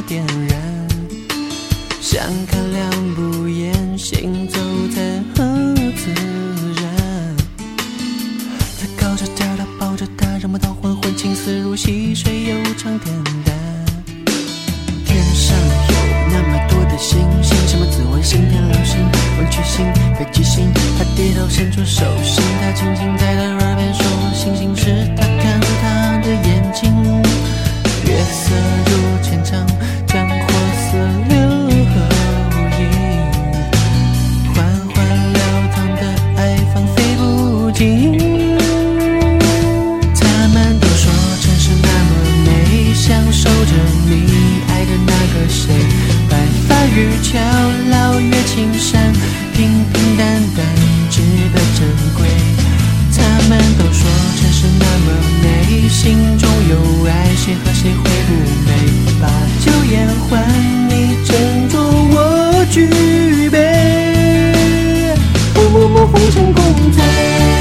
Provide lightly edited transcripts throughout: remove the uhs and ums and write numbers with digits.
点燃，想看两不厌，行走在很自然。他靠着他，他抱着他，让我到黄昏，情丝如细水悠长恬淡。天上有那么多的星星，什么紫微星、天狼星、文曲星、北极星。他低头伸出手心，他轻轻在他耳边说，星星是他看他的眼睛。月色如浅唱，将火色留后影，缓缓流淌的爱放飞不尽。他们都说城市那么美，享受着你爱的那个谁，白发渔樵老月青山，平平淡淡值得珍贵。他们都说城市那么美，心中有爱，谁和谁会不美？把酒言欢，你斟酌我举杯，默默默红尘共醉。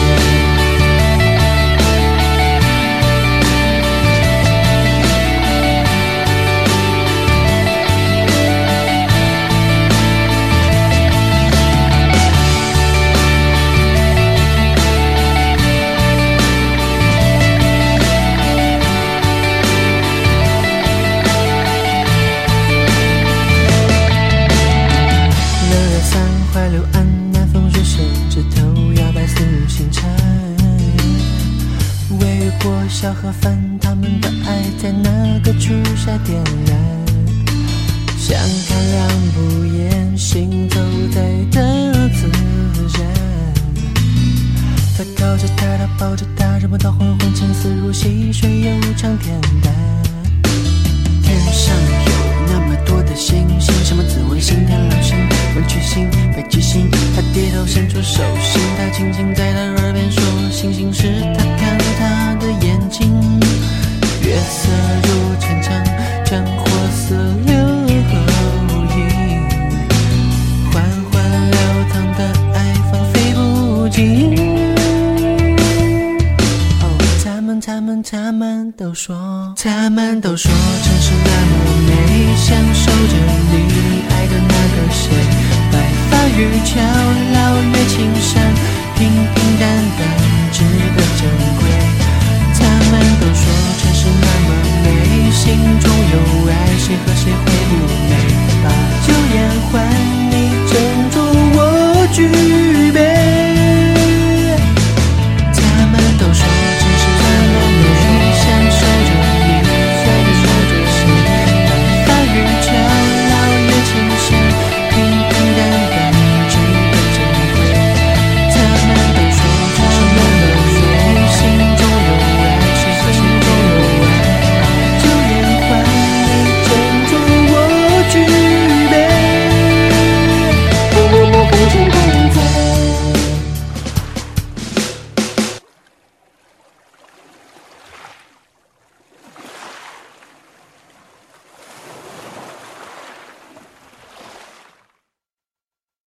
小河畔，他们的爱在那个初夏点燃，想看两不厌，行走在的自然。他靠着他，他抱着他，让我到黄昏，情丝如细水悠长恬淡。天上有那么多的星星，什么紫微星、天狼星、文曲星、北极星。他低头伸出手心，他轻轻在他耳边说，星星是他看他的眼睛。月色如浅唱，将火色留后影，缓缓流淌的爱放飞不尽。他们都说